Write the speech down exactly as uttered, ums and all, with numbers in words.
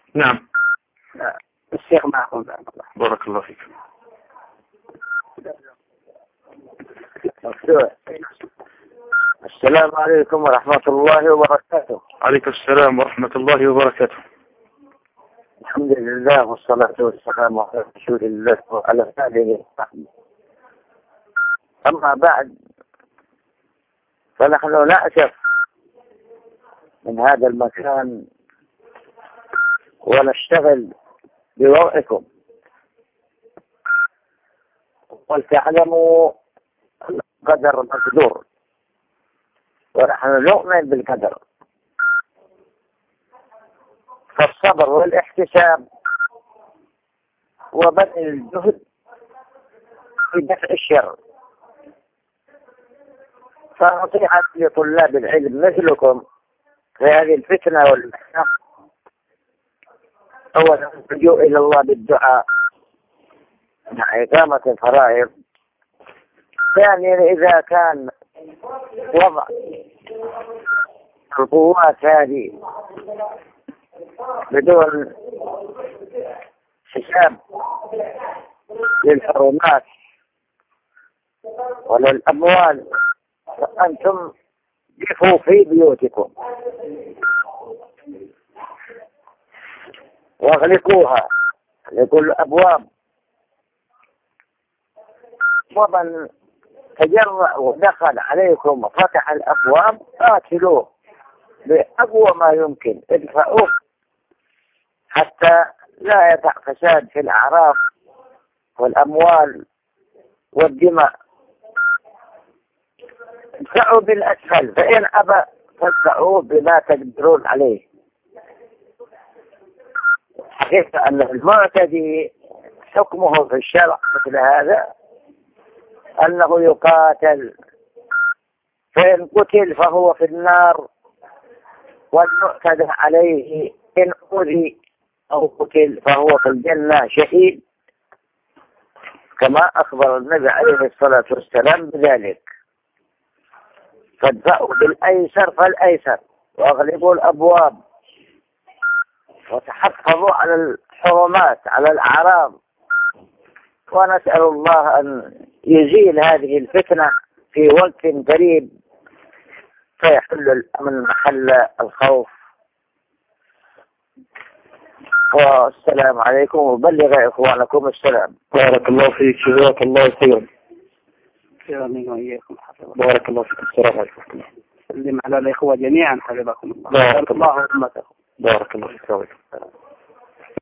نعم. الشيخ معكم. بارك الله فيك. السلام عليكم ورحمة الله وبركاته. عليكم السلام ورحمة الله وبركاته. الحمد لله والصلاة والسلام على رسول الله وعلى آله وصحبه. أما بعد، فنحن نأسف من هذا المكان ونشتغل بوضعكم، ولتعلموا القدر مقدور، ونحن نؤمن بالقدر. فالصبر والاحتساب وبذل الجهد في دفع الشر. فنصيحة لطلاب العلم مثلكم في هذه الفتنة والمحنة: أولا اللجوء إلى الله بالدعاء مع إقامة الفرائض. ثانيا، إذا كان وضع القوات هذه بدون حساب للحرمات وللأموال، فأنتم جفوا في بيوتكم واغلقوها لكل الأبواب، ومن تجرأ ودخل عليكم وفتح الأبواب قاتلوه بأقوى ما يمكن، ادفعوه حتى لا يقع فساد في الأعراض والأموال والدماء. ادفعوا بالأسفل، فإن أبى فادفعوا بما تقدرون عليه. حقيقة أن المعتدي حكمه في الشرع مثل هذا أنه يقاتل، فإن قتل فهو في النار، والمعتدى عليه إن أذي أو قتل فهو في الجنة شهيد، كما أخبر النبي عليه الصلاة والسلام بذلك. فادفعوا بالأيسر فالأيسر، وأغلقوا الأبواب، وتحفظوا على الحرمات على الأعراض. ونسأل الله أن يزيل هذه الفتنة في وقت قريب فيحل الأمن محل الخوف. والسلام عليكم، وبلغ إخوانكم السلام. بارك الله فيك، جزاك الله خيرا. آمين وإياكم. بارك الله فيك. السلام عليكم. سلم على الإخوة جميعا حفظكم الله. بارك الله. أمتكم. بارك الله فيك.